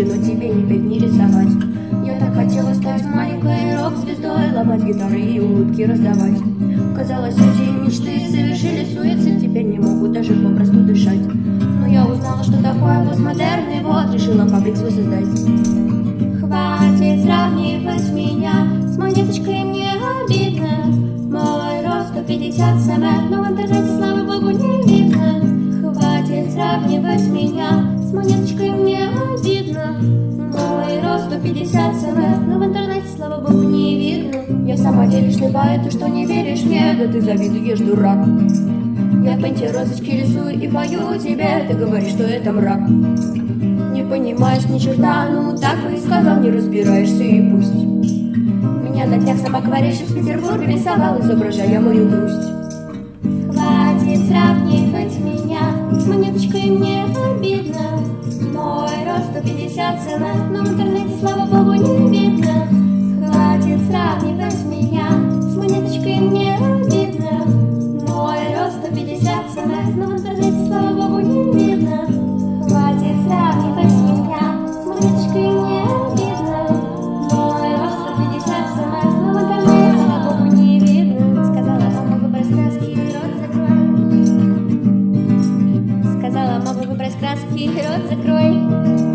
суждено тебе теперь не рисовать. Я так хотела стать маленькой рок-звездой, ломать гитары и улыбки раздавать. Казалось, эти мечты совершили суицид, теперь не могут даже попросту дышать. Но я узнала, что такое постмодерн, и вот решила паблик свой создать. Хватит сравнивать меня с монеточкой, мне обидно. Мой рост 150 см, но в интернете, слава богу, не видно. Хватит сравнивать меня с монеточкой, мне обидно. Мой рост 150 см, но в интернете, слава богу, не видно. Я в самом деле шлепаю, ты что не веришь мне? Да ты завидуешь, дурак. Я в пенте розочки рисую и пою тебе, ты говоришь, что это мрак. Не понимаешь ни черта, ну так бы и сказал, не разбираешься и пусть. Меня на днях сам акварельщик в Петербурге рисовал, изображая мою грусть. Хватит сравнивать меня с монеточкой, мне обидно. Мой рост 150 см, но в интернете, слава богу, не видно. Хватит сравнивать меня с монеточкой, мне обидно. Мой рост 150 см, но в интернете, слава богу, не видно. Хватит сравнивать меня с монеточкой, мне обидно. Мой рост 150 см, но в интернете, слава богу, не видно. Сказала мама, выбрось краски и рот закрой. Сказала мама, выбрось краски и рот закрой.